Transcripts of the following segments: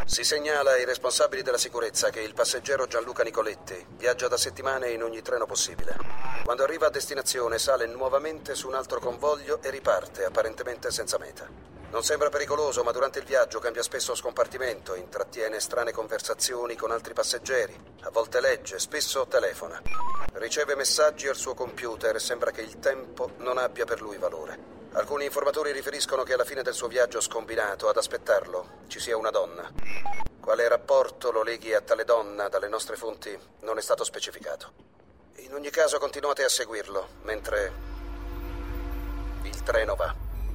Si segnala ai responsabili della sicurezza che il passeggero Gianluca Nicoletti viaggia da settimane in ogni treno possibile. Quando arriva a destinazione sale nuovamente su un altro convoglio e riparte, apparentemente senza meta. Non sembra pericoloso, ma durante il viaggio cambia spesso scompartimento, intrattiene strane conversazioni con altri passeggeri, a volte legge, spesso telefona. Riceve messaggi al suo computer e sembra che il tempo non abbia per lui valore. Alcuni informatori riferiscono che alla fine del suo viaggio scombinato, ad aspettarlo, ci sia una donna. Quale rapporto lo leghi a tale donna dalle nostre fonti non è stato specificato. In ogni caso continuate a seguirlo, mentre il treno va.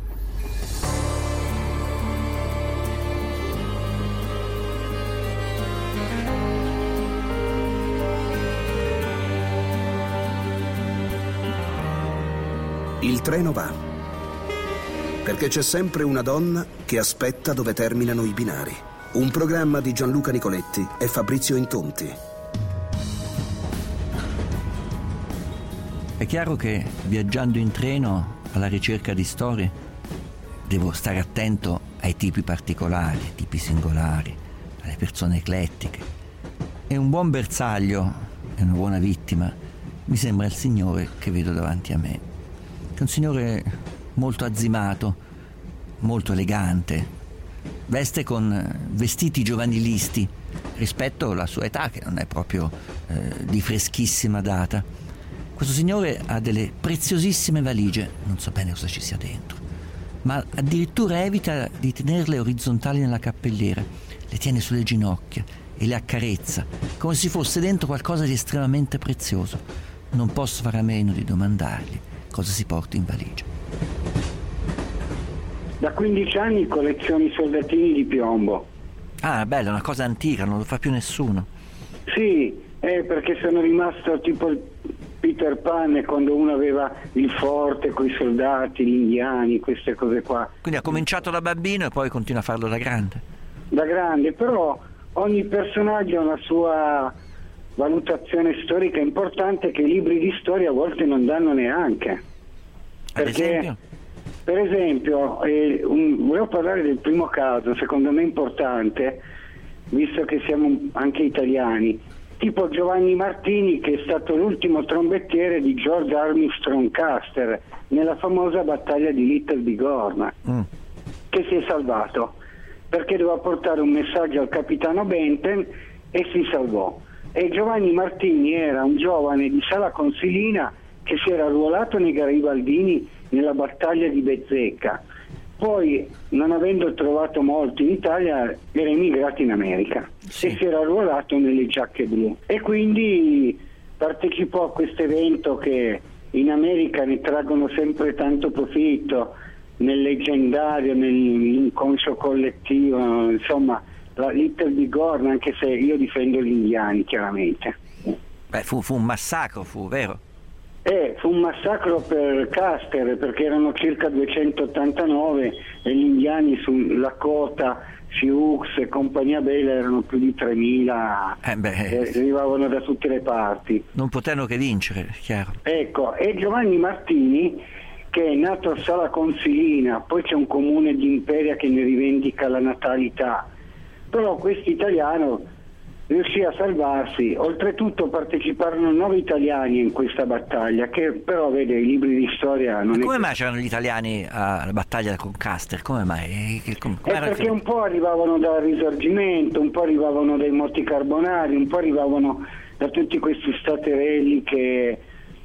Il treno va. Perché c'è sempre una donna che aspetta dove terminano i binari. Un programma di Gianluca Nicoletti e Fabrizio Intonti. È chiaro che viaggiando in treno alla ricerca di storie devo stare attento ai tipi particolari, ai tipi singolari, alle persone eclettiche. E un buon bersaglio e una buona vittima mi sembra il signore che vedo davanti a me. È un signore molto azzimato, molto elegante, veste con vestiti giovanilisti rispetto alla sua età, che non è proprio di freschissima data. Questo signore ha delle preziosissime valigie, non so bene cosa ci sia dentro, ma addirittura evita di tenerle orizzontali nella cappelliera, le tiene sulle ginocchia e le accarezza come se fosse dentro qualcosa di estremamente prezioso. Non posso fare a meno di domandargli cosa si porta in valigia. Da 15 anni colleziono i soldatini di piombo. Ah, bella, una cosa antica, non lo fa più nessuno. Sì, perché sono rimasto tipo il Peter Pan quando uno aveva il forte con i soldati, gli indiani, queste cose qua. Quindi ha cominciato da bambino e poi continua a farlo da grande. Da grande, però ogni personaggio ha una sua valutazione storica importante che i libri di storia a volte non danno neanche. Ad esempio? Per esempio, volevo parlare del primo caso, secondo me importante, visto che siamo anche italiani, tipo Giovanni Martini, che è stato l'ultimo trombettiere di George Armstrong Custer nella famosa battaglia di Little Bighorn, che si è salvato perché doveva portare un messaggio al capitano Benton e si salvò. E Giovanni Martini era un giovane di Sala Consilina che si era arruolato nei Garibaldini nella battaglia di Bezzecca. Poi, non avendo trovato molto in Italia, era emigrato in America e si era arruolato nelle giacche blu. E quindi partecipò a questo evento che in America ne traggono sempre tanto profitto, nel leggendario, nell'inconscio collettivo, insomma, la Little Bighorn, anche se io difendo gli indiani, chiaramente. Beh, fu un massacro, vero? Fu un massacro per Custer, perché erano circa 289 e gli indiani sulla Lakota, Sioux e compagnia bella erano più di 3000, arrivavano da tutte le parti. Non potevano che vincere, chiaro. Ecco, e Giovanni Martini, che è nato a Sala Consilina, poi c'è un comune di Imperia che ne rivendica la natalità, però questo italiano riuscì a salvarsi. Oltretutto parteciparono 9 italiani in questa battaglia, che però vede i libri di storia non. Ma come mai c'erano gli italiani alla battaglia con Custer? Come mai? Perché un po' arrivavano dal Risorgimento, un po' arrivavano dai Monti Carbonari, un po' arrivavano da tutti questi staterelli che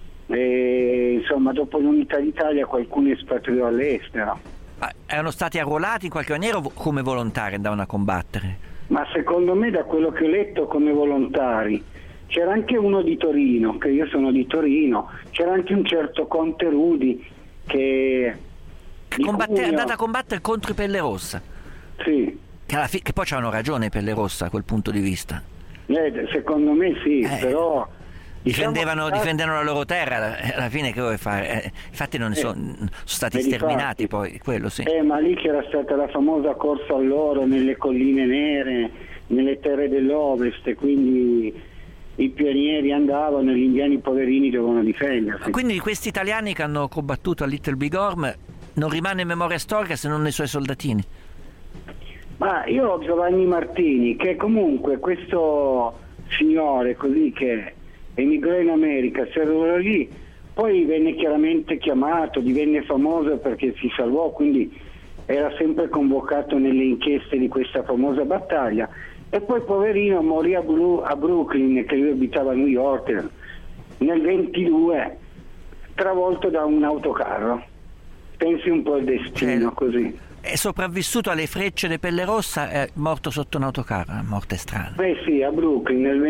insomma dopo l'unità d'Italia qualcuno espatriò all'estero. Ma erano stati arruolati in qualche maniera o come volontari andavano a combattere? Ma secondo me, da quello che ho letto, come volontari. C'era anche uno di Torino, che io sono di Torino, c'era anche un certo Conte Rudi che è andato a combattere contro i Pelle Rossa. Sì. Che poi c'hanno ragione i Pelle Rossa a quel punto di vista. Secondo me sì, però difendevano la loro terra, alla fine che vuoi fare? Infatti non sono stati sterminati, poi quello sì. Ma lì c'era stata la famosa corsa all'oro nelle colline nere, nelle terre dell'Ovest, quindi i pionieri andavano e gli indiani poverini dovevano difendersi. Quindi di questi italiani che hanno combattuto a Little Bighorn non rimane memoria storica se non nei suoi soldatini? Ma io ho Giovanni Martini, che comunque questo signore così che emigrò in America, si arruolò lì, poi venne chiaramente chiamato, divenne famoso perché si salvò, quindi era sempre convocato nelle inchieste di questa famosa battaglia, e poi poverino morì a Brooklyn, che lui abitava a New York, nel 22, travolto da un autocarro. Pensi un po' al destino, così. È sopravvissuto alle frecce di Pelle Rossa, è morto sotto un autocarro, una morte strana. Sì, a Brooklyn nel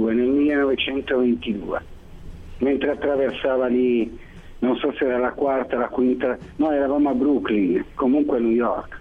1922, mentre attraversava lì, non so se era la quarta, la quinta, no, eravamo a Brooklyn, comunque a New York.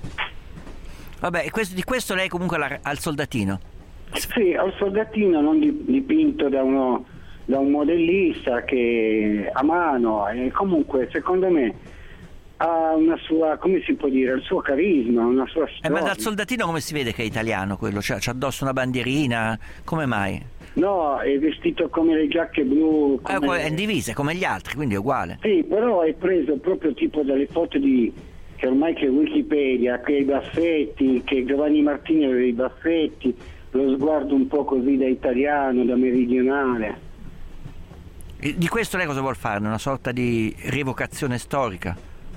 Vabbè, di questo lei comunque al soldatino? Sì, al soldatino, non dipinto da un modellista che a mano, e comunque secondo me ha una sua, come si può dire, il suo carisma, una sua storia. Ma dal soldatino come si vede che è italiano quello? C'ha addosso una bandierina, come mai? No, è vestito come le giacche blu. È in divisa come gli altri, quindi è uguale. Sì, però è preso proprio tipo dalle foto che ormai c'è Wikipedia, che i baffetti, che Giovanni Martini aveva i baffetti, lo sguardo un po' così da italiano, da meridionale. E di questo lei cosa vuol fare? Una sorta di rievocazione storica?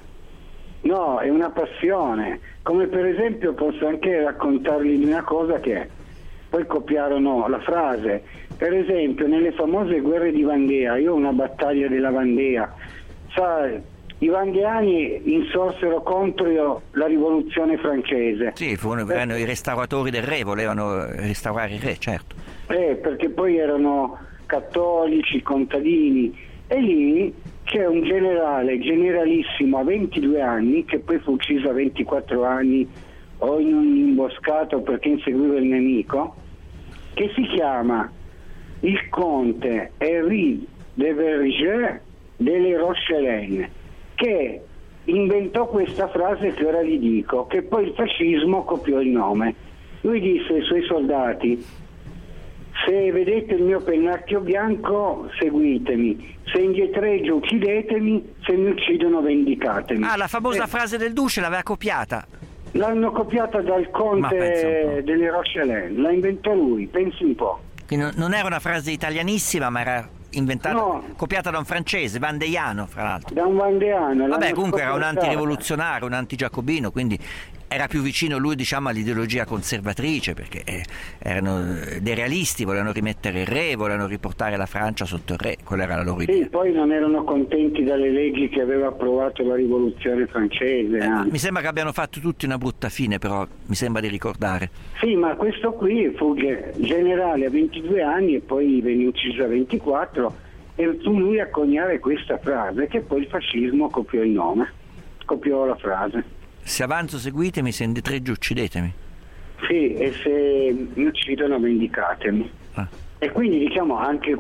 No, è una passione. Come per esempio posso anche raccontargli di una cosa che poi copiarono la frase. Per esempio nelle famose guerre di Vandea, io ho una battaglia della Vandea, sai, i vandeani insorsero contro la rivoluzione francese. Sì, erano i restauratori del re, volevano restaurare il re, certo. Perché poi erano cattolici, contadini, e lì c'è un generalissimo a 22 anni, che poi fu ucciso a 24 anni o in un'imboscata perché inseguiva il nemico, che si chiama il conte Henri de Verger delle Rochelaine, che inventò questa frase che ora vi dico, che poi il fascismo copiò il nome. Lui disse ai suoi soldati: se vedete il mio pennacchio bianco, seguitemi, se indietreggio uccidetemi, se mi uccidono vendicatemi. La famosa frase del duce l'aveva copiata. L'hanno copiata dal conte delle Rochelaine, l'ha inventò lui, pensi un po'. Quindi non era una frase italianissima, ma era inventata, copiata da un francese, vandeiano fra l'altro. Da un vandeano. Vabbè, comunque era un antirivoluzionario, un antigiacobino, quindi era più vicino lui, diciamo, all'ideologia conservatrice, perché erano dei realisti, volevano rimettere il re, volevano riportare la Francia sotto il re, quella era la loro idea. Sì, poi non erano contenti dalle leggi che aveva approvato la rivoluzione francese. Mi sembra che abbiano fatto tutti una brutta fine, però mi sembra di ricordare. Sì, ma questo qui fu generale a 22 anni e poi venne ucciso a 24, e fu lui a coniare questa frase, che poi il fascismo copiò il nome, copiò la frase. Se avanzo seguitemi, se indietreggio uccidetemi. Sì, e se mi uccidono vendicatemi. E quindi diciamo anche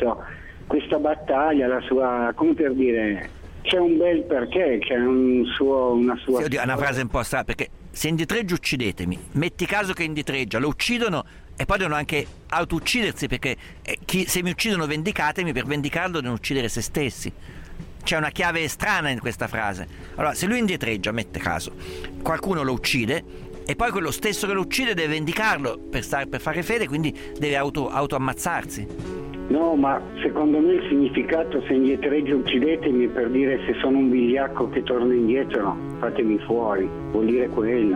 questa battaglia, la sua, come per dire, c'è un bel perché, c'è una sua... Sì, oddio, è una frase un po' strana, perché se indietreggio uccidetemi, metti caso che indietreggia, lo uccidono e poi devono anche autouccidersi, perché se mi uccidono vendicatemi, per vendicarlo devono uccidere se stessi. C'è una chiave strana in questa frase. Allora, se lui indietreggia, mette caso, qualcuno lo uccide e poi quello stesso che lo uccide deve vendicarlo per fare fede, quindi deve autoammazzarsi. No, ma secondo me il significato se indietreggio uccidetemi è per dire se sono un vigliacco che torna indietro, fatemi fuori, vuol dire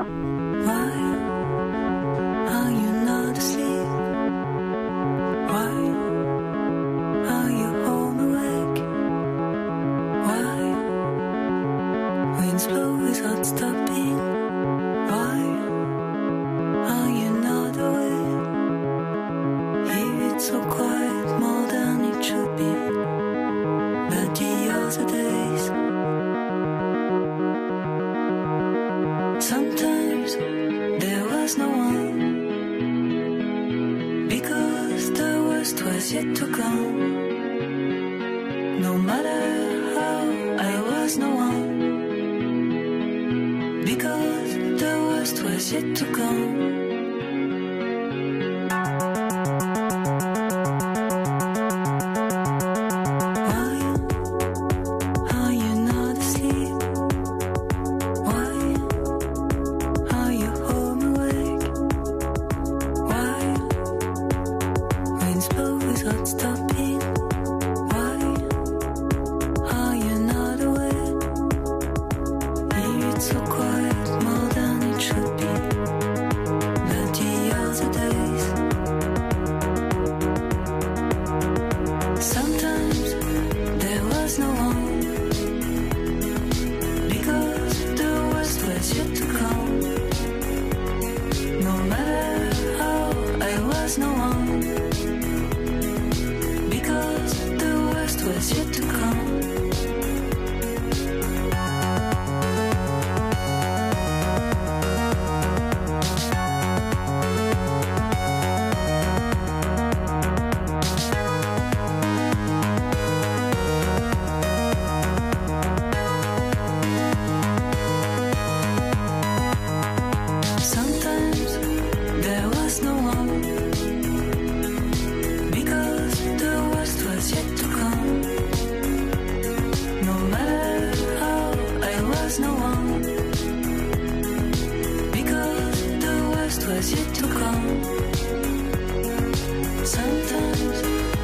quello. Why are you home was yet to come. Sometimes,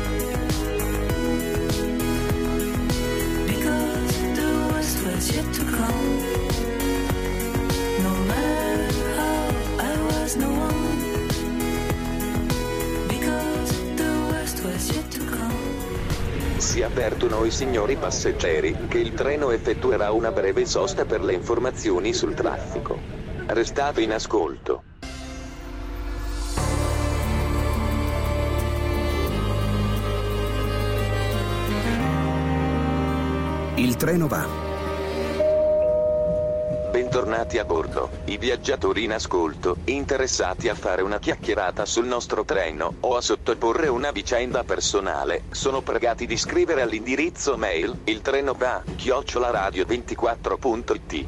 because the worst was yet to come. No matter how I was no one, because the worst was yet to come. Si avvertono i signori passeggeri che il treno effettuerà una breve sosta per le informazioni sul traffico. Restate in ascolto. Il treno va. Bentornati a bordo, i viaggiatori in ascolto, interessati a fare una chiacchierata sul nostro treno o a sottoporre una vicenda personale, sono pregati di scrivere all'indirizzo mail iltrenova@radio24.it.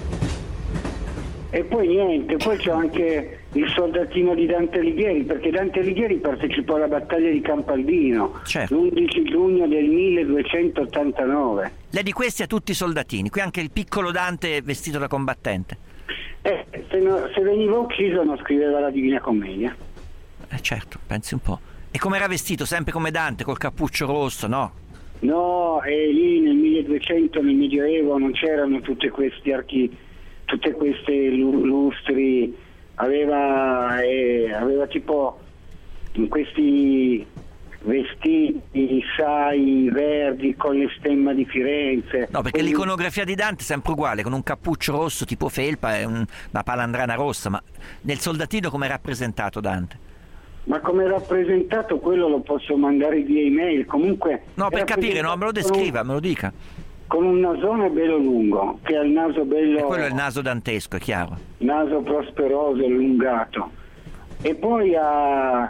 E poi niente, poi c'è anche il soldatino di Dante Alighieri, perché Dante Alighieri partecipò alla battaglia di Campaldino, certo, l'11 giugno del 1289. Lei di questi ha tutti i soldatini, qui anche il piccolo Dante vestito da combattente. Se veniva ucciso non scriveva la Divina Commedia. Certo, pensi un po'. E come era vestito? Sempre come Dante, col cappuccio rosso, no? No, e lì nel 1200, nel Medioevo, non c'erano tutti questi tutte queste lustri, aveva tipo questi vestiti, sai, verdi con le stemma di Firenze. No, perché l'iconografia di Dante è sempre uguale, con un cappuccio rosso tipo felpa e una palandrana rossa, ma nel soldatino come è rappresentato Dante? Ma come è rappresentato quello lo posso mandare via email, comunque... No, per capire, no, me lo descriva, me lo dica. Con un nasone bello lungo, che ha il naso bello... E quello è il naso dantesco, è chiaro. Naso prosperoso, allungato. E poi ha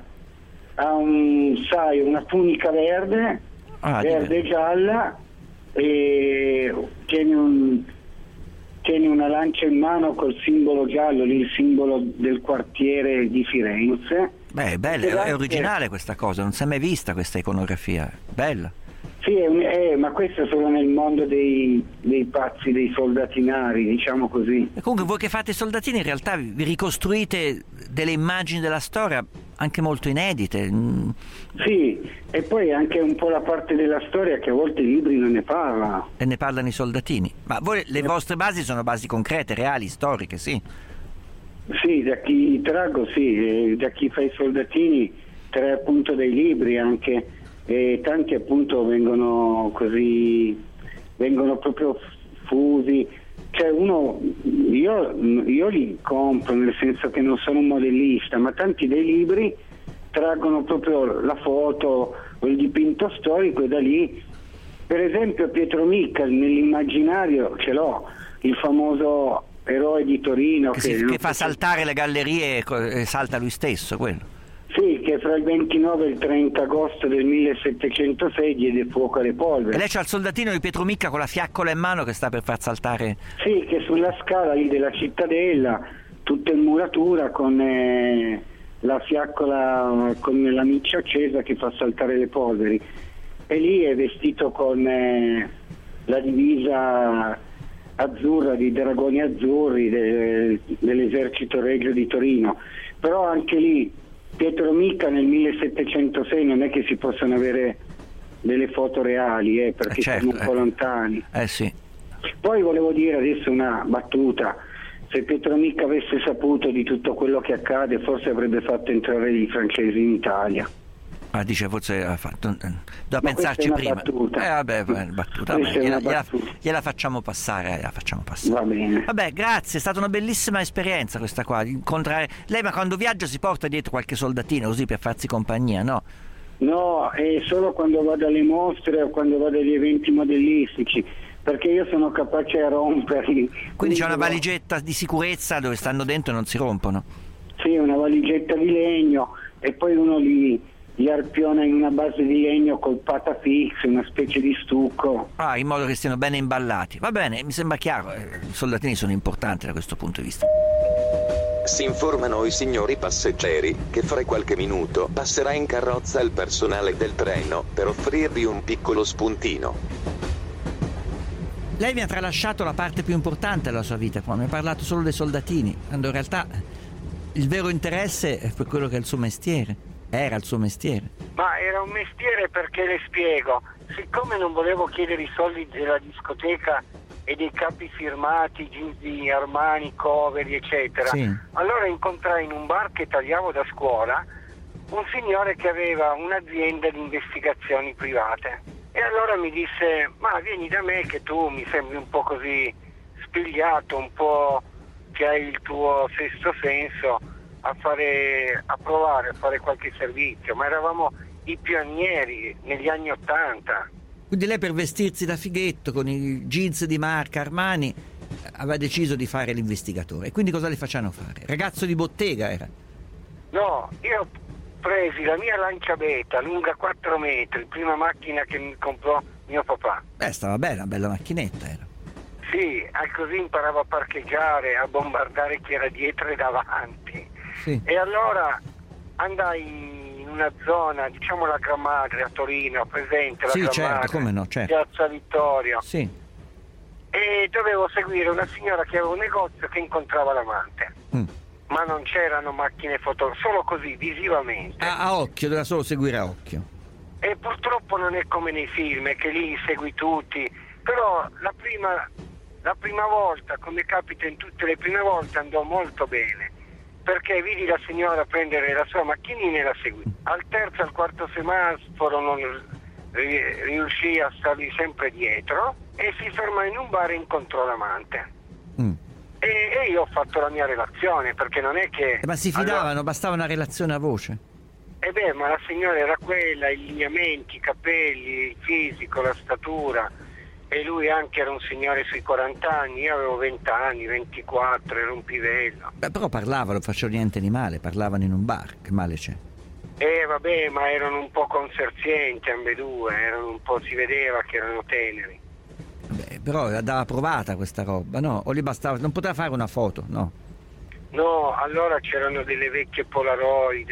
una tunica verde, verde e gialla, e tiene una lancia in mano col simbolo giallo, lì il simbolo del quartiere di Firenze. Beh, è bella, è originale questa cosa, non si è mai vista questa iconografia, bella. Sì, ma questo è solo nel mondo dei pazzi, dei soldatinari, diciamo così. E comunque voi che fate i soldatini in realtà vi ricostruite delle immagini della storia anche molto inedite. Sì, e poi anche un po' la parte della storia che a volte i libri non ne parlano. E ne parlano i soldatini. Ma voi, le vostre basi sono basi concrete, reali, storiche, sì? Sì, da chi traggo sì, da chi fa i soldatini trae appunto dei libri anche, e tanti appunto vengono proprio fusi. Cioè io li compro, nel senso che non sono un modellista, ma tanti dei libri traggono proprio la foto o il dipinto storico e da lì, per esempio Pietro Micca nell'immaginario ce l'ho, il famoso eroe di Torino che fa saltare le gallerie e salta lui stesso, quello. Sì, che fra il 29 e il 30 agosto del 1706 diede fuoco alle polveri. E lei c'ha il soldatino di Pietro Micca con la fiaccola in mano che sta per far saltare... Sì, che sulla scala lì della cittadella, tutta in muratura con la fiaccola, con la miccia accesa che fa saltare le polveri. E lì è vestito con la divisa azzurra di dragoni azzurri dell'esercito regio di Torino. Però anche lì Pietro Micca nel 1706 non è che si possano avere delle foto reali, perché certo, siamo un po' lontani. Sì. Poi volevo dire adesso una battuta: se Pietro Micca avesse saputo di tutto quello che accade, forse avrebbe fatto entrare i francesi in Italia. Dice forse ha fatto, da pensarci prima. Battuta. Battuta. Gliela facciamo passare, Va bene. Vabbè, grazie, è stata una bellissima esperienza questa qua, incontrare lei. Ma quando viaggia si porta dietro qualche soldatino così per farsi compagnia, no? No, è solo quando vado alle mostre o quando vado agli eventi modellistici, perché io sono capace a romperli. Quindi c'è una valigetta di sicurezza dove stanno dentro e non si rompono? Sì, una valigetta di legno, e poi uno li arpiona in una base di legno col patafix, una specie di stucco. In modo che stiano bene imballati. Va bene, mi sembra chiaro, i soldatini sono importanti da questo punto di vista. Si informano i signori passeggeri che fra qualche minuto passerà in carrozza il personale del treno per offrirvi un piccolo spuntino. Lei mi ha tralasciato la parte più importante della sua vita, qua mi ha parlato solo dei soldatini, quando in realtà il vero interesse è per quello che è il suo mestiere. Era il suo mestiere. Ma era un mestiere perché, le spiego, siccome non volevo chiedere i soldi della discoteca e dei capi firmati, jeans di Armani, Coveri, eccetera, Sì. allora incontrai in un bar che tagliavo da scuola un signore che aveva un'azienda di investigazioni private. E allora mi disse: ma vieni da me che tu mi sembri un po' così spigliato, un po' che hai il tuo sesto senso, a provare a fare qualche servizio. Ma eravamo i pionieri negli anni '80. Quindi lei, per vestirsi da fighetto con i jeans di marca Armani, aveva deciso di fare l'investigatore. E quindi cosa le facevano fare? Ragazzo di bottega era? No, io presi la mia Lancia Beta lunga 4 metri, prima macchina che mi comprò mio papà. Stava bene, una bella macchinetta era. Sì, così imparavo a parcheggiare, a bombardare chi era dietro e davanti. Sì. E allora andai in una zona, diciamo la Gran Madre a Torino, presente la Sì, Gran certo, Madre, come no, certo. Piazza Vittorio. Sì. E dovevo seguire una signora che aveva un negozio che incontrava l'amante. Ma non c'erano macchine foto, solo così, visivamente. A occhio, doveva solo seguire a occhio. E purtroppo non è come nei film, che lì li segui tutti. Però la prima volta, come capita in tutte le prime volte, andò molto bene, perché vidi la signora prendere la sua macchinina e la seguì. Al terzo, al quarto semaforo non riuscì a stargli sempre dietro e si fermò in un bar e incontrò l'amante. E io ho fatto la mia relazione, perché non è che... Ma si fidavano, bastava una relazione a voce? Ma la signora era quella, i lineamenti, i capelli, il fisico, la statura, e lui anche era un signore sui 40 anni, io avevo 20 anni, 24, ero un pivello. Però parlavano, non facevano niente di male, parlavano in un bar, che male c'è? Vabbè, ma erano un po' conserzienti ambedue, si vedeva che erano teneri. Beh, però andava provata questa roba, no? O gli bastava, non poteva fare una foto, no? No, allora c'erano delle vecchie Polaroid,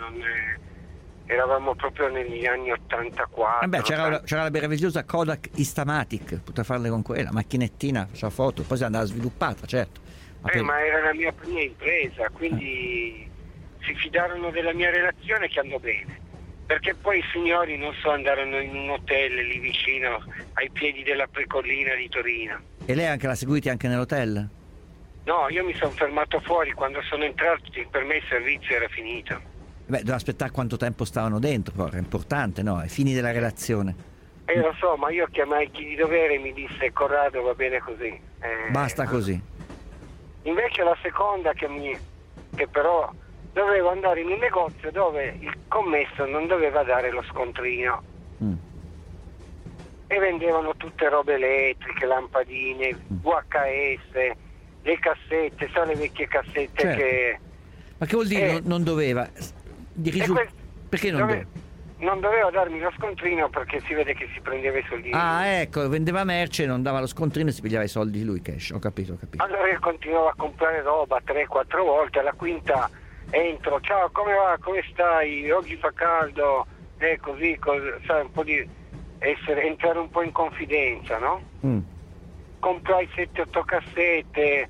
eravamo proprio negli anni 84. C'era la meravigliosa Kodak Instamatic, poteva farle con quella macchinettina, faceva foto, poi si andava sviluppata, certo. Ma era la mia prima impresa, quindi si fidarono della mia relazione, che andò bene. Perché poi i signori, non so, andarono in un hotel lì vicino ai piedi della Precollina di Torino. E lei anche l'ha seguiti anche nell'hotel? No, io mi sono fermato fuori, quando sono entrati per me il servizio era finito. Doveva aspettare quanto tempo stavano dentro, però era importante, no? Ai fini della relazione. Lo so, ma io chiamai chi di dovere e mi disse: Corrado, va bene così. Basta così. Invece la seconda che però dovevo andare in un negozio dove il commesso non doveva dare lo scontrino. E vendevano tutte robe elettriche, lampadine, VHS, le cassette, sai, le vecchie cassette, certo. che... Ma che vuol dire non doveva? Perché non doveva? Non doveva darmi lo scontrino perché si vede che si prendeva i soldi. Ecco, vendeva merce, non dava lo scontrino e si pigliava i soldi lui cash, ho capito. Allora io continuavo a comprare roba 3-4 volte, alla quinta entro: ciao, come va, come stai, oggi fa caldo, così, sai, un po' di entrare un po' in confidenza, no? Comprai 7-8 cassette,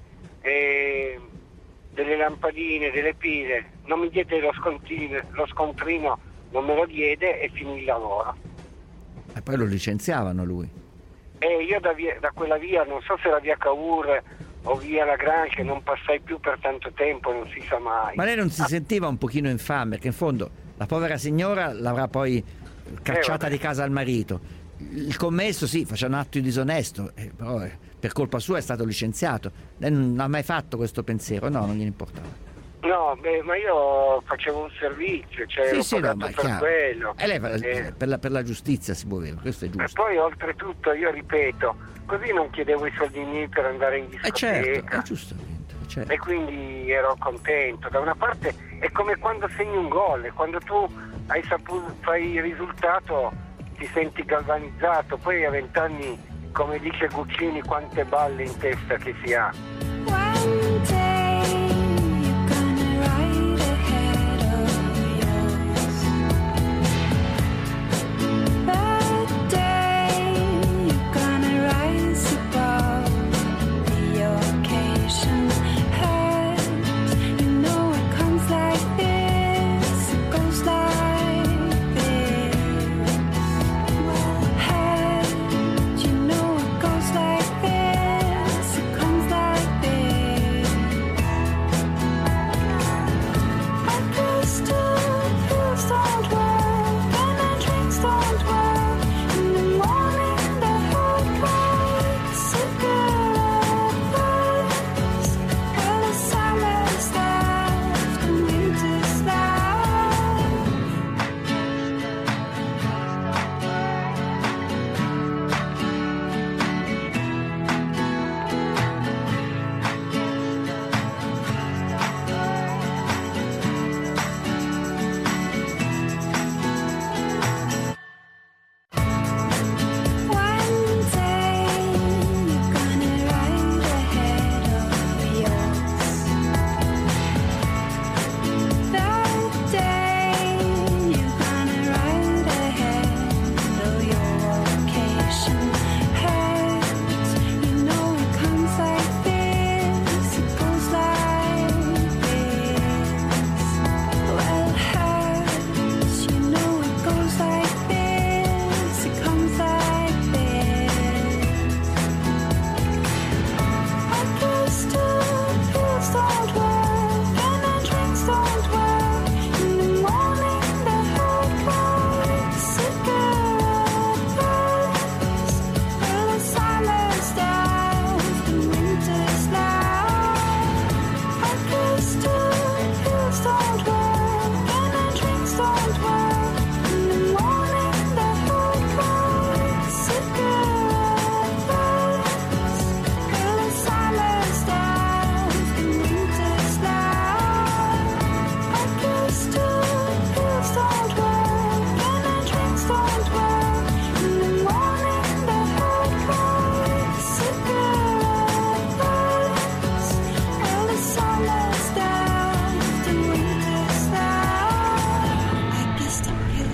delle lampadine, delle pile, non mi diede lo scontrino, non me lo diede e finì il lavoro. E poi lo licenziavano lui? Io da quella via, non so se era via Cavour o via Lagrange, non passai più per tanto tempo, non si sa mai. Ma lei non si sentiva un pochino infame? Perché in fondo la povera signora l'avrà poi cacciata di casa al marito. Il commesso sì, faceva un atto disonesto, però per colpa sua è stato licenziato. Lei non ha mai fatto questo pensiero? No, non gliene importava. No, ma io facevo un servizio, ero pagato per quello. E lei per la giustizia si muoveva, questo è giusto. E poi oltretutto, io ripeto, così non chiedevo i soldi miei per andare in discoteca. Certo, è giustamente, certo. E quindi ero contento. Da una parte è come quando segni un gol, e quando tu fai il risultato ti senti galvanizzato, poi a 20 anni, come dice Guccini, quante balle in testa che si ha. One day you're gonna ride ahead of yours. That day you're gonna rise above the occasion. Hurt, you know it comes.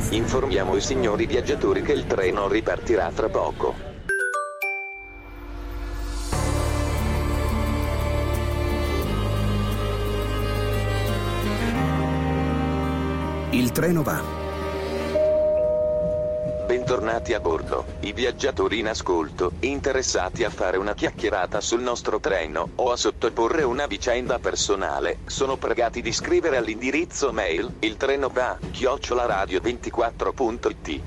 Informiamo i signori viaggiatori che il treno ripartirà tra poco. Il treno va. Bentornati a bordo, i viaggiatori in ascolto, interessati a fare una chiacchierata sul nostro treno o a sottoporre una vicenda personale, sono pregati di scrivere all'indirizzo mail iltrenova@radio24.it.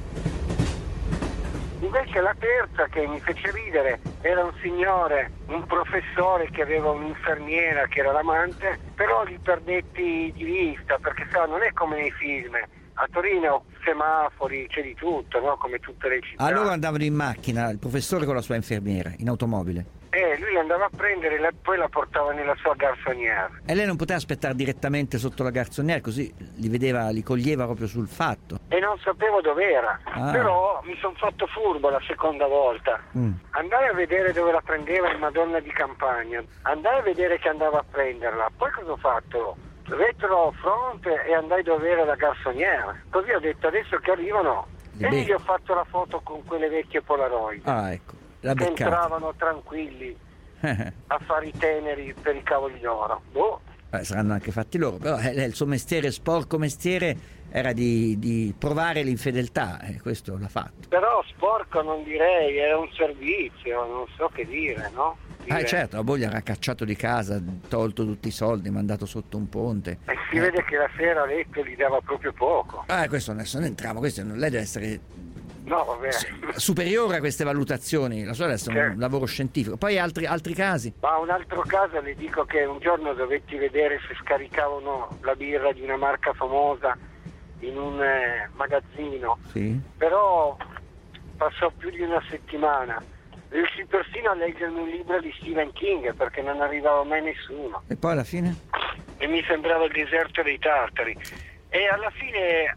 Invece la terza, che mi fece ridere, era un signore, un professore che aveva un'infermiera che era l'amante, però li perdetti di vista, perché non è come nei film. A Torino semafori, c'è di tutto, no? Come tutte le città. Allora andavano in macchina, il professore con la sua infermiera, in automobile. Lui andava a prendere e poi la portava nella sua garçonnière. E lei non poteva aspettare direttamente sotto la garçonnière, così li coglieva proprio sul fatto. E non sapevo dov'era, però mi sono fatto furbo la seconda volta. Andai a vedere dove la prendeva in Madonna di Campagna, andai a vedere che andava a prenderla, poi cosa ho fatto? Retro fronte e andai dove era la garçonnière. Così ho detto adesso che arrivano e gli ho fatto la foto con quelle vecchie Polaroid. Ah, ecco, la che beccata. entravano tranquilli a fare i teneri per i cavoli d'oro. Saranno anche fatti loro, però il suo mestiere, sporco mestiere, era di provare l'infedeltà, e questo l'ha fatto. Però sporco non direi, era un servizio, non so che dire, no? Certo, la moglie era cacciato di casa, tolto tutti i soldi, mandato sotto un ponte. E si vede che la sera a letto gli dava proprio poco. Questo adesso non entriamo, questo lei deve essere superiore a queste valutazioni, la sua deve essere un lavoro scientifico. Poi altri casi? Ma un altro caso, le dico che un giorno dovetti vedere se scaricavano la birra di una marca famosa in un magazzino. Sì. Però passò più di una settimana. Riuscì persino a leggere un libro di Stephen King perché non arrivava mai nessuno. E poi alla fine? E mi sembrava il deserto dei tartari. E alla fine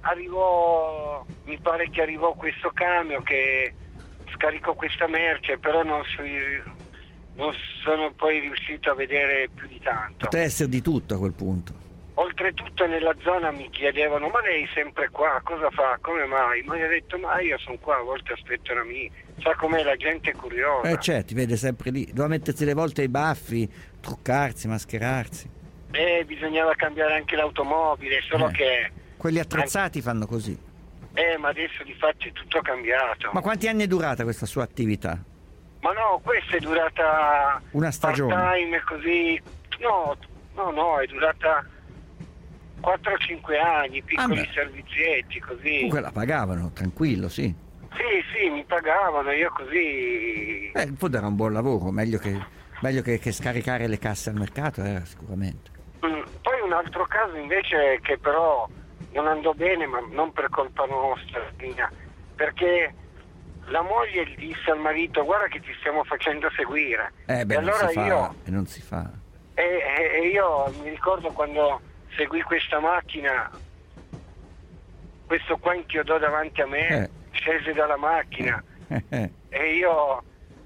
mi pare che arrivò questo camion che scaricò questa merce, però non sono poi riuscito a vedere più di tanto. Poteva essere di tutto a quel punto. Oltretutto nella zona mi chiedevano: ma lei è sempre qua, cosa fa, come mai? Ma io ho detto: ma io sono qua, a volte aspetto una mia. Sa com'è, la gente è curiosa. Certo, ti vede sempre lì, doveva mettersi le volte i baffi, truccarsi, mascherarsi. Bisognava cambiare anche l'automobile, solo che... Quelli attrezzati fanno così. Ma adesso di fatto è tutto cambiato. Ma quanti anni è durata questa sua attività? Ma no, questa è durata... Una stagione? Part-time, così... No, è durata 4-5 anni, piccoli servizietti, così. Comunque la pagavano, tranquillo, sì. Sì, mi pagavano, io così... In fondo era un buon lavoro, meglio che scaricare le casse al mercato, era sicuramente. Poi un altro caso invece che però non andò bene, ma non per colpa nostra, perché la moglie disse al marito: guarda che ti stiamo facendo seguire. E allora non si fa. E io mi ricordo quando seguì questa macchina, questo qua inchiodò davanti a me, scese dalla macchina e io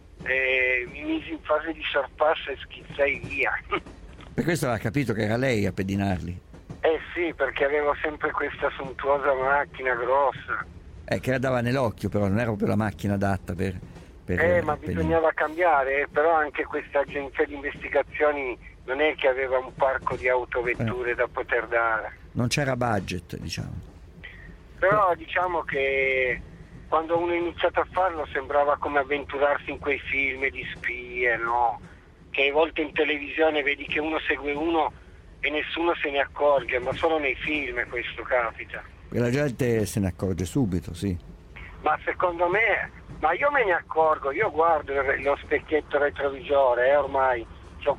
mi misi in fase di sorpasso e schizzai via. Per questo aveva capito che era lei a pedinarli. Sì, perché avevo sempre questa sontuosa macchina grossa. Che la dava nell'occhio, però non era proprio la macchina adatta per ma bisognava cambiare, però anche questa agenzia di investigazioni non è che aveva un parco di autovetture da poter dare. Non c'era budget, diciamo. Però diciamo che quando uno ha iniziato a farlo sembrava come avventurarsi in quei film di spie, no? Che a volte in televisione vedi che uno segue uno e nessuno se ne accorge, ma solo nei film questo capita. E la gente se ne accorge subito, sì. Ma secondo me, ma io me ne accorgo, io guardo lo specchietto retrovisore, ormai c'ho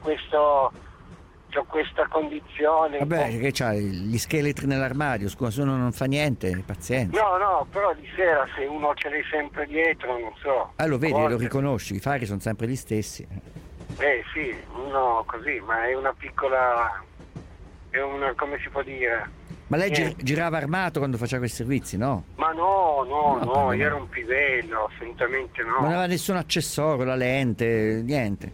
questa condizione. Vabbè, che c'ha gli scheletri nell'armadio, scusa, se uno non fa niente, pazienza. No, però di sera se uno ce l'hai sempre dietro, non so. Lo vedi, lo riconosci, i fari sono sempre gli stessi. Sì, uno così, ma è una piccola... come si può dire? Ma lei girava armato quando faceva quei servizi, no? Ma no, io ero un pivello, assolutamente no. Non aveva nessun accessorio, la lente, niente?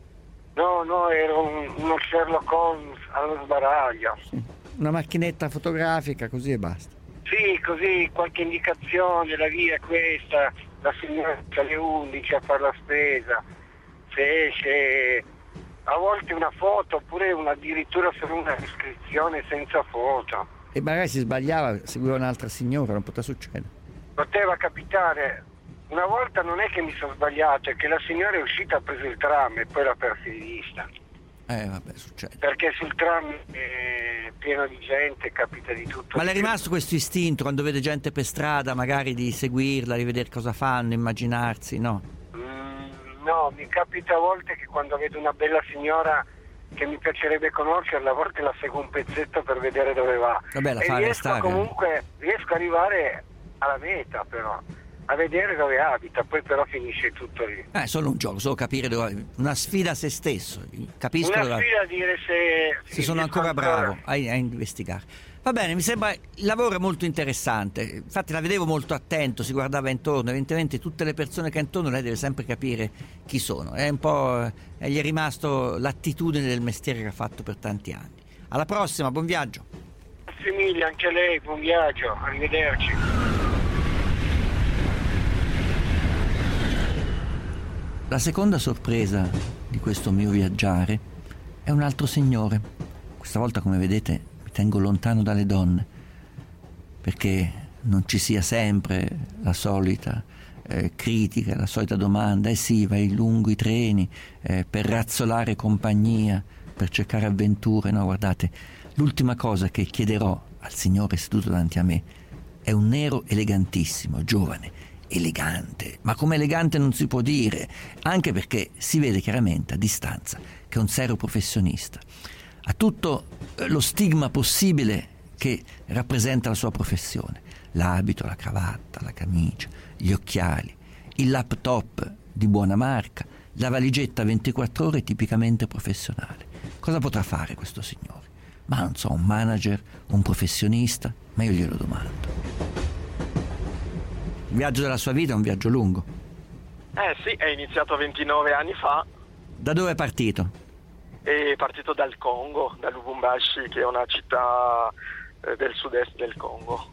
No, ero uno Sherlock Holmes allo sbaraglio. Sì. Una macchinetta fotografica, così e basta. Sì, così qualche indicazione, la via è questa, la signora alle 11 a fare la spesa, se esce, a volte una foto oppure addirittura solo una descrizione senza foto. E magari si sbagliava, seguiva un'altra signora, non poteva succedere. Poteva capitare, una volta non è che mi sono sbagliato, è che la signora è uscita, ha preso il tram e poi l'ha persa di vista. Vabbè, succede. Perché sul tram è pieno di gente, capita di tutto. Ma le è rimasto questo istinto quando vede gente per strada, magari di seguirla, di vedere cosa fanno, immaginarsi, no? No, mi capita a volte che quando vedo una bella signora che mi piacerebbe conoscerla, a volte la seguo un pezzetto per vedere dove va. Vabbè, la e fa riesco restare. Comunque, riesco ad arrivare alla meta però, a vedere dove abita, poi però finisce tutto lì. È solo un gioco, solo capire dove, una sfida a se stesso. Capisco Una sfida a dire se sono ancora bravo a investigare. Va bene, mi sembra il lavoro è molto interessante. Infatti la vedevo molto attento, si guardava intorno, evidentemente tutte le persone che è intorno lei deve sempre capire chi sono. È un po' gli è rimasto l'attitudine del mestiere che ha fatto per tanti anni. Alla prossima, buon viaggio. Grazie mille anche a lei, buon viaggio, arrivederci. La seconda sorpresa di questo mio viaggiare è un altro signore. Questa volta, come vedete, mi tengo lontano dalle donne, perché non ci sia sempre la solita critica, la solita domanda. Sì, vai lungo i treni per razzolare compagnia, per cercare avventure. No, guardate, l'ultima cosa che chiederò al signore seduto davanti a me è un nero elegantissimo, giovane, elegante, ma come elegante non si può dire, anche perché si vede chiaramente a distanza che è un serio professionista. Ha tutto lo stigma possibile che rappresenta la sua professione: l'abito, la cravatta, la camicia, gli occhiali, il laptop di buona marca, la valigetta 24 ore tipicamente professionale. Cosa potrà fare questo signore? Ma non so, un manager, un professionista? Ma io glielo domando. Il viaggio della sua vita è un viaggio lungo. Sì, è iniziato 29 anni fa. Da dove è partito? È partito dal Congo, da Lubumbashi, che è una città del sud-est del Congo.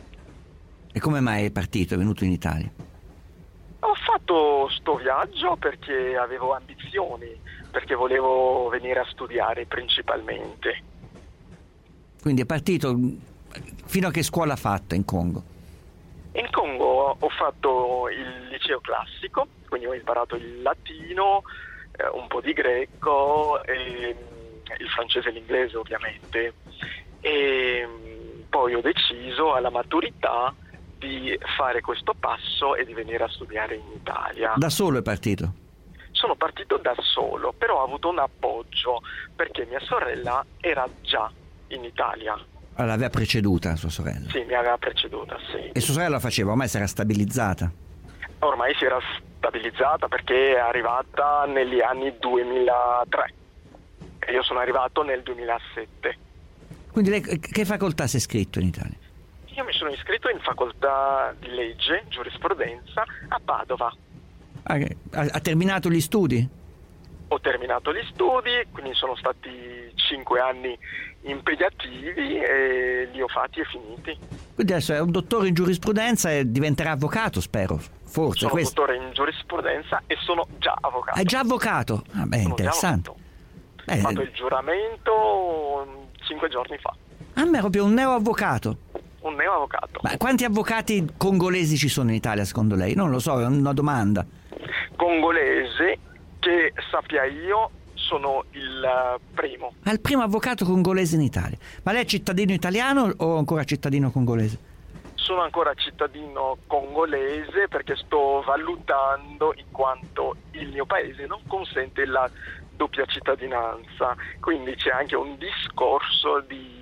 E come mai è partito, è venuto in Italia? Ho fatto sto viaggio perché avevo ambizioni, perché volevo venire a studiare principalmente. Quindi è partito, fino a che scuola ha fatto in Congo? In Congo ho fatto il liceo classico, quindi ho imparato il latino, un po' di greco, e il francese e l'inglese ovviamente. E poi ho deciso alla maturità di fare questo passo e di venire a studiare in Italia. Da solo è partito? Sono partito da solo, però ho avuto un appoggio perché mia sorella era già in Italia. Allora, l'aveva preceduta sua sorella? Sì, mi aveva preceduta, sì. E sua sorella lo faceva, ormai si era stabilizzata? Ormai si era stabilizzata perché è arrivata negli anni 2003 e io sono arrivato nel 2007. Quindi lei che facoltà si è iscritto in Italia? Io mi sono iscritto in facoltà di legge, giurisprudenza, a Padova. Ha terminato gli studi? Ho terminato gli studi, quindi sono stati 5 anni impegnativi e li ho fatti e finiti. Quindi adesso è un dottore in giurisprudenza e diventerà avvocato, spero. Forse. Sono dottore in giurisprudenza e sono già avvocato. È già avvocato? Ah, beh, interessante. Ho fatto il giuramento 5 giorni fa. Ah, ma è proprio un neo-avvocato? Un neo-avvocato. Ma quanti avvocati congolesi ci sono in Italia, secondo lei? Non lo so, è una domanda. Congolese, che sappia io, sono il primo. È il primo avvocato congolese in Italia. Ma lei è cittadino italiano o ancora cittadino congolese? Sono ancora cittadino congolese perché sto valutando, in quanto il mio paese non consente la doppia cittadinanza, quindi c'è anche un discorso di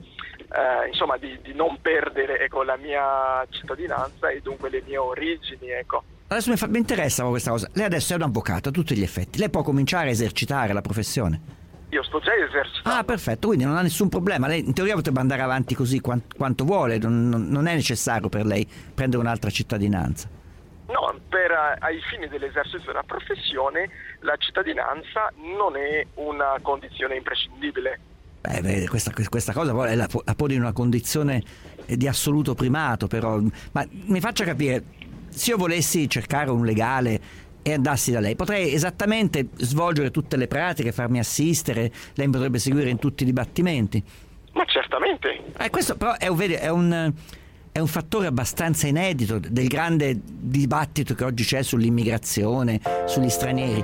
non perdere, ecco, la mia cittadinanza e dunque le mie origini, ecco. Adesso mi interessa questa cosa. Lei adesso è un avvocato a tutti gli effetti. Lei può cominciare a esercitare la professione. Io sto già esercitando. Ah, perfetto, quindi non ha nessun problema. Lei in teoria potrebbe andare avanti così quanto vuole. Non è necessario per lei prendere un'altra cittadinanza. No, ai fini dell'esercizio della professione la cittadinanza non è una condizione imprescindibile. Questa cosa poi la pone in una condizione di assoluto primato, però. Ma mi faccia capire, se io volessi cercare un legale e andassi da lei, potrei esattamente svolgere tutte le pratiche, farmi assistere, lei mi potrebbe seguire in tutti i dibattimenti? Ma certamente. Questo però è un fattore abbastanza inedito del grande dibattito che oggi c'è sull'immigrazione, sugli stranieri.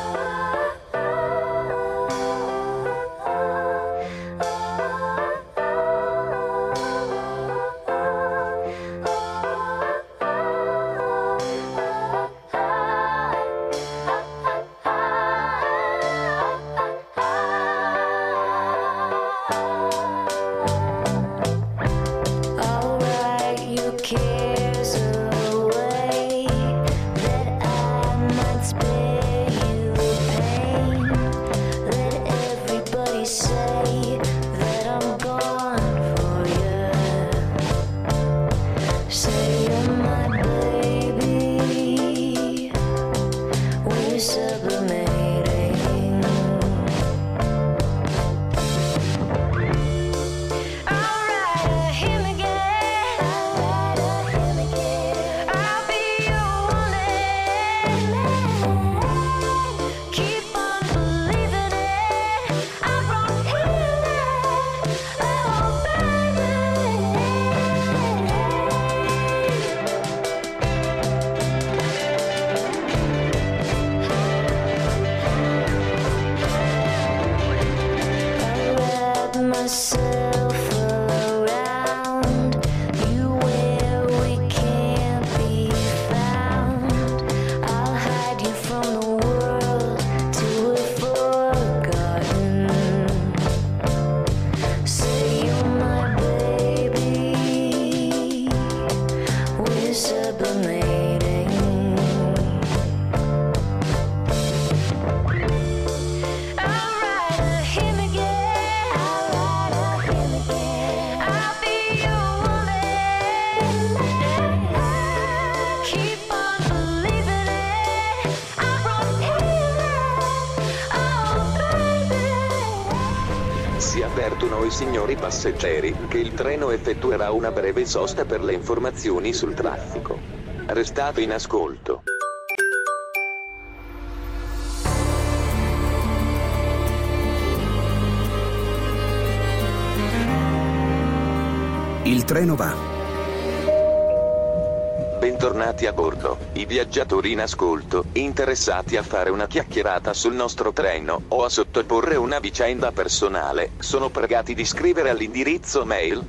Avvertono i signori passeggeri che il treno effettuerà una breve sosta per le informazioni sul traffico. Restate in ascolto. Il treno va. Bentornati a bordo, i viaggiatori in ascolto, interessati a fare una chiacchierata sul nostro treno o a sottoporre una vicenda personale, sono pregati di scrivere all'indirizzo mail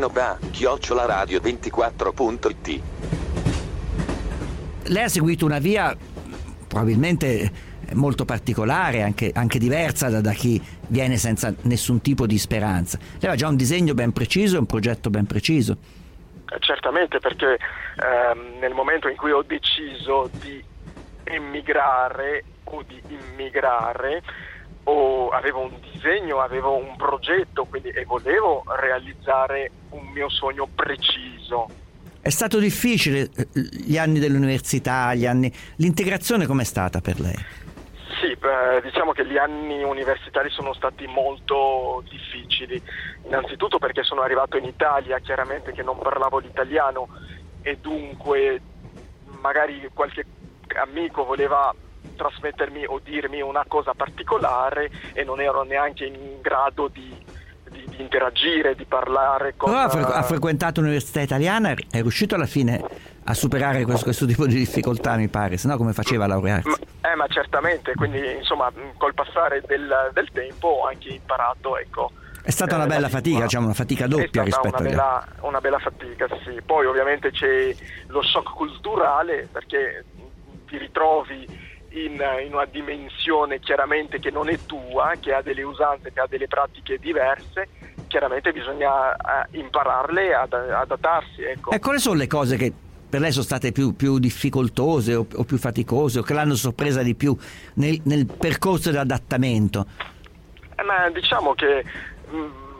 iltrenova@radio24.it. Lei ha seguito una via probabilmente molto particolare, anche diversa da chi viene senza nessun tipo di speranza. Lei aveva già un disegno ben preciso, un progetto ben preciso. Certamente, perché nel momento in cui ho deciso di emigrare o di immigrare, avevo un disegno, avevo un progetto, e volevo realizzare un mio sogno preciso. È stato difficile gli anni dell'università, l'integrazione com'è stata per lei? Sì, diciamo che gli anni universitari sono stati molto difficili, innanzitutto perché sono arrivato in Italia, chiaramente che non parlavo l'italiano e dunque magari qualche amico voleva trasmettermi o dirmi una cosa particolare e non ero neanche in grado di interagire, di parlare con... Però ha frequentato l'università italiana, è riuscito alla fine a superare questo tipo di difficoltà, mi pare, se no come faceva a laurearsi? Ma certamente, quindi insomma col passare del tempo ho anche imparato, ecco. È stata una bella fatica, diciamo una fatica doppia rispetto a... una bella fatica, sì. Poi ovviamente c'è lo shock culturale, perché ti ritrovi in una dimensione chiaramente che non è tua, che ha delle usanze, che ha delle pratiche diverse. Chiaramente bisogna impararle e adattarsi, ecco. E quali sono le cose che per lei sono state più difficoltose o più faticose o che l'hanno sorpresa di più nel percorso di adattamento? Ma diciamo che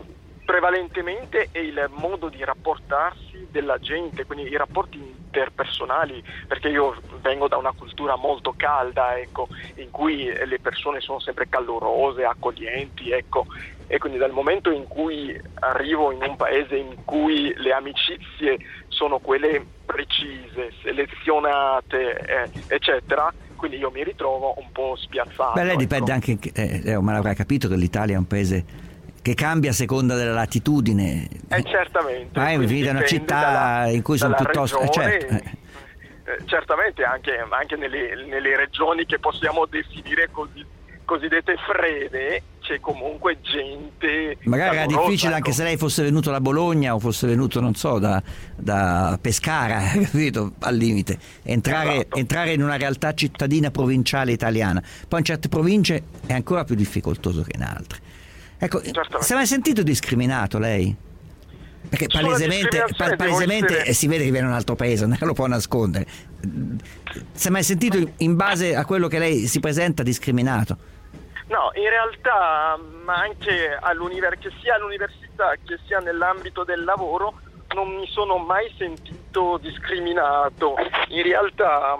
prevalentemente è il modo di rapportarsi della gente, quindi i rapporti interpersonali, perché io vengo da una cultura molto calda, ecco, in cui le persone sono sempre calorose, accoglienti, ecco, e quindi dal momento in cui arrivo in un paese in cui le amicizie sono quelle precise, selezionate, eccetera, quindi io mi ritrovo un po' spiazzato. Beh, lei dipende ecco. anche, ma l'avrà capito che l'Italia è un paese che cambia a seconda della latitudine. Certamente. Vivi in una città in cui sono piuttosto... Regione, certamente anche nelle regioni che possiamo definire cosiddette fredde, c'è comunque gente magari era calorosa, difficile, ecco. anche se lei fosse venuto da Bologna o fosse venuto, non so, da Pescara, capito? Al limite entrare in una realtà cittadina provinciale italiana. Poi in certe province è ancora più difficoltoso che in altre. Ecco, si è mai sentito discriminato lei? Perché palesemente si vede che viene da un altro paese, non lo può nascondere. Si è mai sentito in base a quello che lei si presenta discriminato? No, in realtà, ma anche che sia all'università che sia nell'ambito del lavoro, non mi sono mai sentito discriminato. In realtà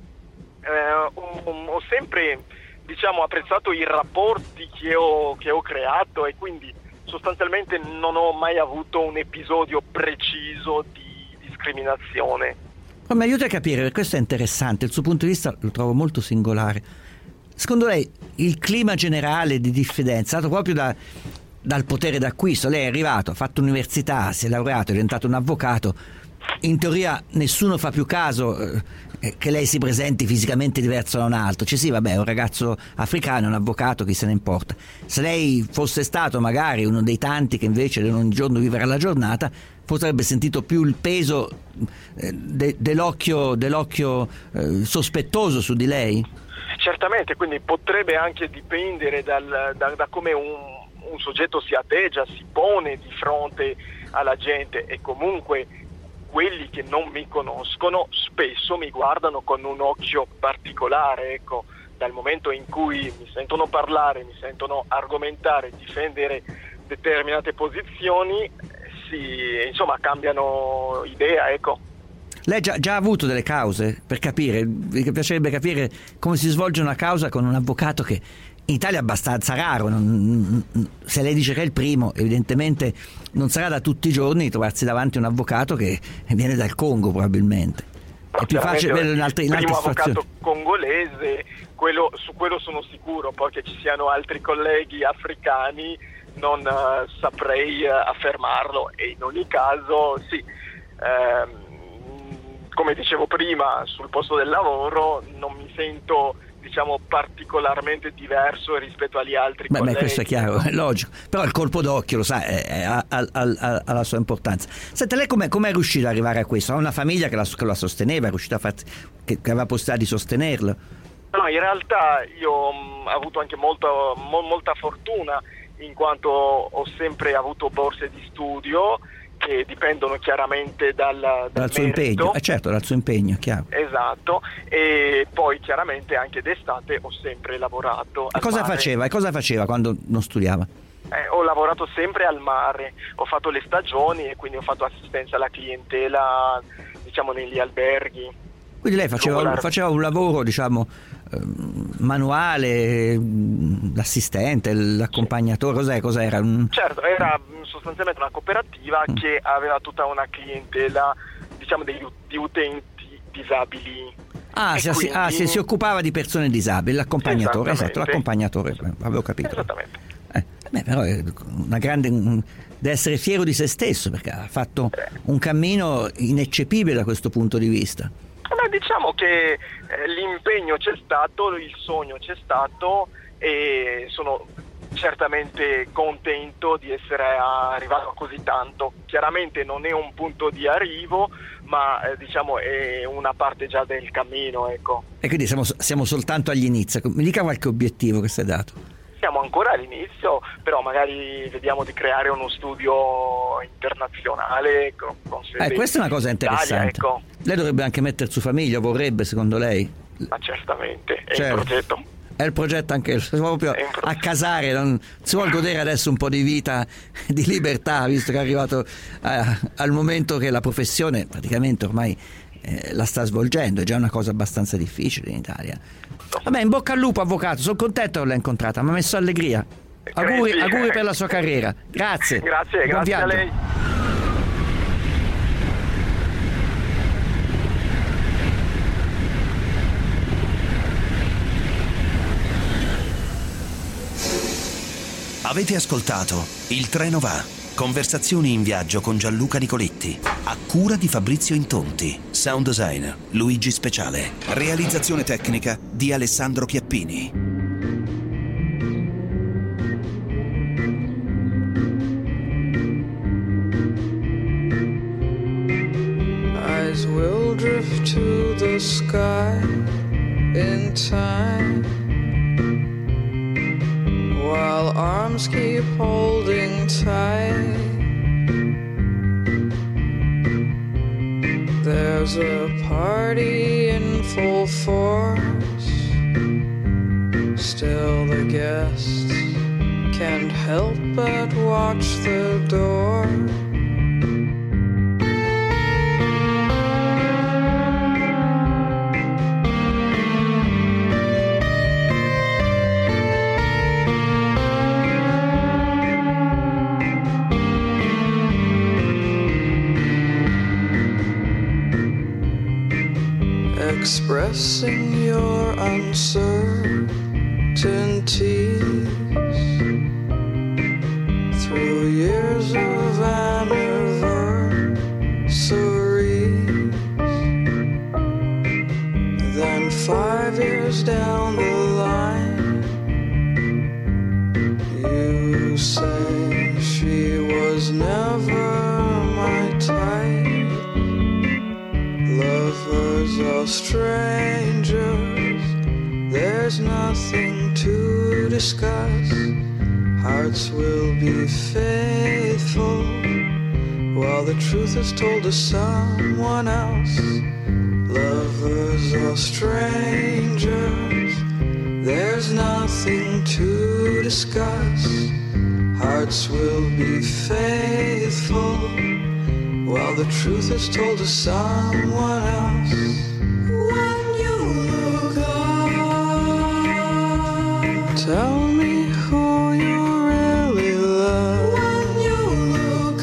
ho sempre, diciamo, apprezzato i rapporti che ho creato, e quindi sostanzialmente non ho mai avuto un episodio preciso di discriminazione. Ma mi aiuta a capire, perché questo è interessante, il suo punto di vista lo trovo molto singolare. Secondo lei il clima generale di diffidenza è stato proprio dal potere d'acquisto? Lei è arrivato, ha fatto università, si è laureato, è diventato un avvocato, in teoria nessuno fa più caso che lei si presenti fisicamente diverso da un altro. Sì, vabbè, è un ragazzo africano, un avvocato, chi se ne importa. Se lei fosse stato magari uno dei tanti che invece ogni giorno vivere la giornata, forse avrebbe sentito più il peso dell'occhio sospettoso su di lei. Certamente, quindi potrebbe anche dipendere da come un soggetto si atteggia, si pone di fronte alla gente, e comunque quelli che non mi conoscono spesso mi guardano con un occhio particolare, ecco, dal momento in cui mi sentono parlare, mi sentono argomentare, difendere determinate posizioni, insomma cambiano idea, ecco. Lei già ha avuto delle cause per capire? Mi piacerebbe capire come si svolge una causa con un avvocato che in Italia è abbastanza raro. Se lei dice che è il primo, evidentemente non sarà da tutti i giorni trovarsi davanti a un avvocato che viene dal Congo, probabilmente. È più facile vedere in altre situazioni. Avvocato congolese, su quello sono sicuro. Poi che ci siano altri colleghi africani non saprei affermarlo, e in ogni caso sì. Come dicevo prima, sul posto del lavoro non mi sento, diciamo, particolarmente diverso rispetto agli altri colleghi. Beh, questo è chiaro, è logico. Però il colpo d'occhio, lo sa, ha la sua importanza. Senta, lei come è riuscita ad arrivare a questo? Ha una famiglia che la sosteneva, è riuscita che aveva possibilità di sostenerlo? No, in realtà io ho avuto anche molta fortuna, in quanto ho sempre avuto borse di studio che dipendono chiaramente dal suo impegno, certo, dal suo impegno, chiaro. Esatto, e poi chiaramente anche d'estate ho sempre lavorato al cosa mare. Cosa faceva quando non studiava? Ho lavorato sempre al mare, ho fatto le stagioni e quindi ho fatto assistenza alla clientela, diciamo, negli alberghi. Quindi lei faceva un lavoro, diciamo, manuale, l'assistente, l'accompagnatore, cos'era? Certo, era sostanzialmente una cooperativa che aveva tutta una clientela, diciamo, di utenti disabili. Si occupava di persone disabili, l'accompagnatore, esatto, l'accompagnatore, avevo capito. Esattamente. Però è una grande, deve essere fiero di se stesso, perché ha fatto un cammino ineccepibile da questo punto di vista. Diciamo che l'impegno c'è stato, il sogno c'è stato, e sono certamente contento di essere arrivato a così tanto. Chiaramente non è un punto di arrivo, ma diciamo è una parte già del cammino, ecco. E quindi siamo soltanto agli inizi. Mi dica qualche obiettivo che si è dato. Siamo ancora all'inizio, però magari vediamo di creare uno studio internazionale con sede questa è una cosa interessante. Italia, ecco. Lei dovrebbe anche mettere su famiglia, vorrebbe, secondo lei? Ma certamente, è certo. il progetto. È il progetto anche proprio a casare, non si vuole godere adesso un po' di vita, di libertà, visto che è arrivato al momento che la professione praticamente ormai la sta svolgendo, è già una cosa abbastanza difficile in Italia. Vabbè, in bocca al lupo, avvocato, sono contento che l'ho incontrata, mi ha messo allegria. Auguri per la sua carriera. Grazie. Grazie a lei. Avete ascoltato Il treno va. Conversazioni in viaggio con Gianluca Nicoletti. A cura di Fabrizio Intonti. Sound designer Luigi Speciale. Realizzazione tecnica di Alessandro Chiappini. Eyes will drift to the sky in time, while arms keep holding tight. There's a party in full force, still the guests can't help but watch the door. Expressing your uncertainties through years of anniversaries. Then 5 years down the line, you say she was never my type. Lovers are strangers, there's nothing to discuss. Hearts will be faithful while the truth is told to someone else. Lovers are strangers, there's nothing to discuss. Hearts will be faithful while the truth is told to someone else. When you look up, tell me who you really love. When you look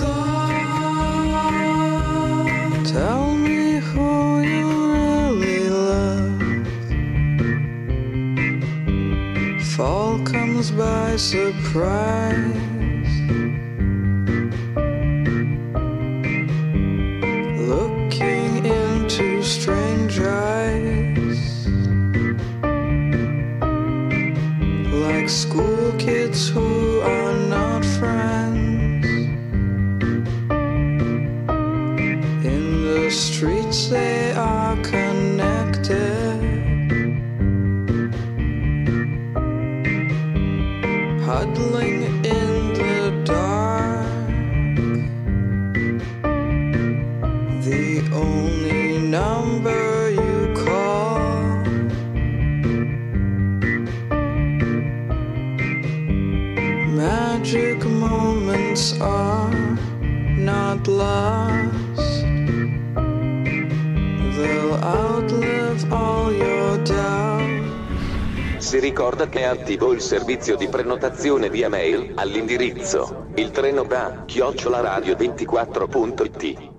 up, tell me who you really love. Fall comes by surprise. Strange eyes, like school kids who are not friends. In the streets they are connected, huddling in the dark. The only number you call, magic moments are not lost, they'll outlive all your doubts. Si ricorda che è attivo il servizio di prenotazione via mail all'indirizzo iltrenova@radio24.it.